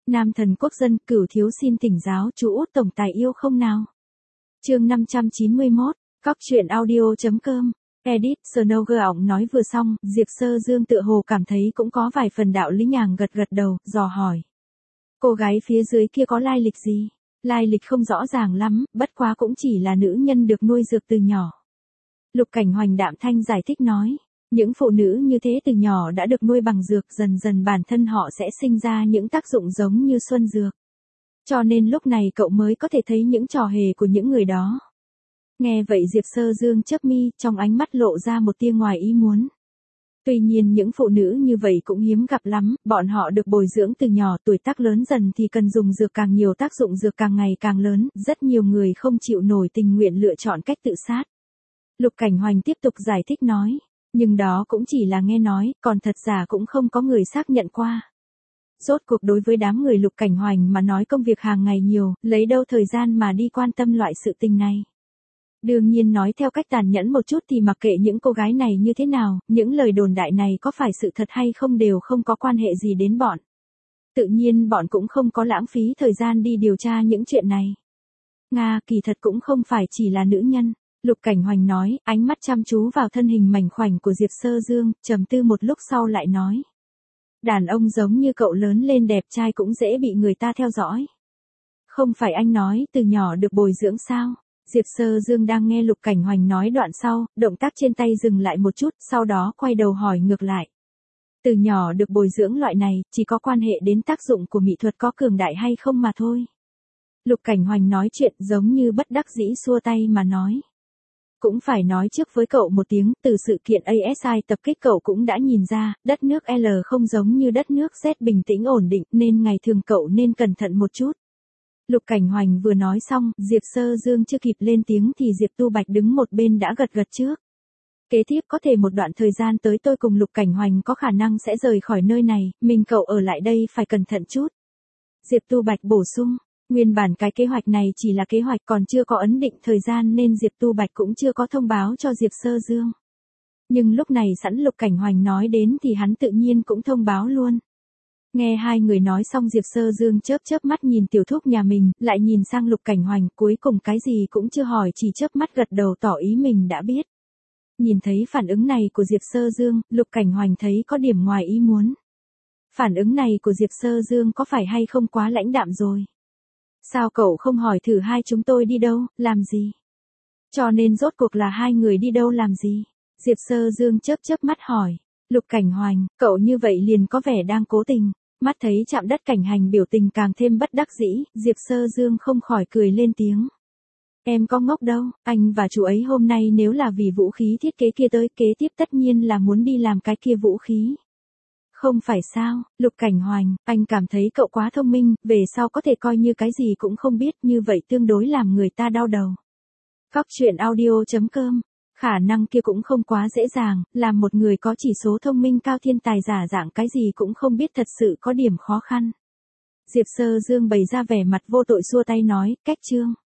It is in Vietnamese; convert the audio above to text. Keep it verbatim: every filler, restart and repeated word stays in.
Nam thần quốc dân, Cửu thiếu xin thỉnh giáo chú út tổng tài yêu không nào. Chương năm trăm chín mươi mốt, Cóc truyện audio.com. Edit, Snowger ỏng nói vừa xong, Diệp Sơ Dương tựa hồ cảm thấy cũng có vài phần đạo lý, nhàng gật gật đầu, dò hỏi. Cô gái phía dưới kia có lai lịch gì? Lai lịch không rõ ràng lắm, bất quá cũng chỉ là nữ nhân được nuôi dược từ nhỏ. Lục Cảnh Hoành đạm thanh giải thích nói. Những phụ nữ như thế từ nhỏ đã được nuôi bằng dược, dần dần bản thân họ sẽ sinh ra những tác dụng giống như xuân dược. Cho nên lúc này cậu mới có thể thấy những trò hề của những người đó. Nghe vậy Diệp Sơ Dương chớp mi, trong ánh mắt lộ ra một tia ngoài ý muốn. Tuy nhiên những phụ nữ như vậy cũng hiếm gặp lắm, bọn họ được bồi dưỡng từ nhỏ, tuổi tác lớn dần thì cần dùng dược càng nhiều, tác dụng dược càng ngày càng lớn, rất nhiều người không chịu nổi tình nguyện lựa chọn cách tự sát. Lục Cảnh Hoành tiếp tục giải thích nói. Nhưng đó cũng chỉ là nghe nói, còn thật giả cũng không có người xác nhận qua. Rốt cuộc đối với đám người Lục Cảnh Hoành mà nói công việc hàng ngày nhiều, lấy đâu thời gian mà đi quan tâm loại sự tình này. Đương nhiên nói theo cách tàn nhẫn một chút thì mặc kệ những cô gái này như thế nào, những lời đồn đại này có phải sự thật hay không đều không có quan hệ gì đến bọn. Tự nhiên bọn cũng không có lãng phí thời gian đi điều tra những chuyện này. Nga, kỳ thật cũng không phải chỉ là nữ nhân. Lục Cảnh Hoành nói, ánh mắt chăm chú vào thân hình mảnh khảnh của Diệp Sơ Dương, trầm tư một lúc sau lại nói. Đàn ông giống như cậu lớn lên đẹp trai cũng dễ bị người ta theo dõi. Không phải anh nói từ nhỏ được bồi dưỡng sao? Diệp Sơ Dương đang nghe Lục Cảnh Hoành nói đoạn sau, động tác trên tay dừng lại một chút, sau đó quay đầu hỏi ngược lại. Từ nhỏ được bồi dưỡng loại này, chỉ có quan hệ đến tác dụng của mỹ thuật có cường đại hay không mà thôi. Lục Cảnh Hoành nói chuyện giống như bất đắc dĩ xua tay mà nói. Cũng phải nói trước với cậu một tiếng, từ sự kiện a ét i tập kích cậu cũng đã nhìn ra, đất nước L không giống như đất nước Z bình tĩnh ổn định, nên ngày thường cậu nên cẩn thận một chút. Lục Cảnh Hoành vừa nói xong, Diệp Sơ Dương chưa kịp lên tiếng thì Diệp Tu Bạch đứng một bên đã gật gật trước. Kế tiếp có thể một đoạn thời gian tới tôi cùng Lục Cảnh Hoành có khả năng sẽ rời khỏi nơi này, mình cậu ở lại đây phải cẩn thận chút. Diệp Tu Bạch bổ sung. Nguyên bản cái kế hoạch này chỉ là kế hoạch còn chưa có ấn định thời gian nên Diệp Tu Bạch cũng chưa có thông báo cho Diệp Sơ Dương. Nhưng lúc này sẵn Lục Cảnh Hoành nói đến thì hắn tự nhiên cũng thông báo luôn. Nghe hai người nói xong Diệp Sơ Dương chớp chớp mắt nhìn tiểu thúc nhà mình, lại nhìn sang Lục Cảnh Hoành, cuối cùng cái gì cũng chưa hỏi chỉ chớp mắt gật đầu tỏ ý mình đã biết. Nhìn thấy phản ứng này của Diệp Sơ Dương, Lục Cảnh Hoành thấy có điểm ngoài ý muốn. Phản ứng này của Diệp Sơ Dương có phải hay không quá lãnh đạm rồi? Sao cậu không hỏi thử hai chúng tôi đi đâu, làm gì? Cho nên rốt cuộc là hai người đi đâu làm gì? Diệp Sơ Dương chớp chớp mắt hỏi. Lục Cảnh Hoành, cậu như vậy liền có vẻ đang cố tình. Mắt thấy chạm đất Cảnh Hành biểu tình càng thêm bất đắc dĩ, Diệp Sơ Dương không khỏi cười lên tiếng. Em có ngốc đâu, anh và chú ấy hôm nay nếu là vì vũ khí thiết kế kia tới, kế tiếp tất nhiên là muốn đi làm cái kia vũ khí. Không phải sao, Lục Cảnh Hoành, anh cảm thấy cậu quá thông minh, về sau có thể coi như cái gì cũng không biết, như vậy tương đối làm người ta đau đầu. Cóc truyện audio.com, khả năng kia cũng không quá dễ dàng, làm một người có chỉ số thông minh cao thiên tài giả dạng cái gì cũng không biết thật sự có điểm khó khăn. Diệp Sơ Dương bày ra vẻ mặt vô tội xua tay nói, cách chương.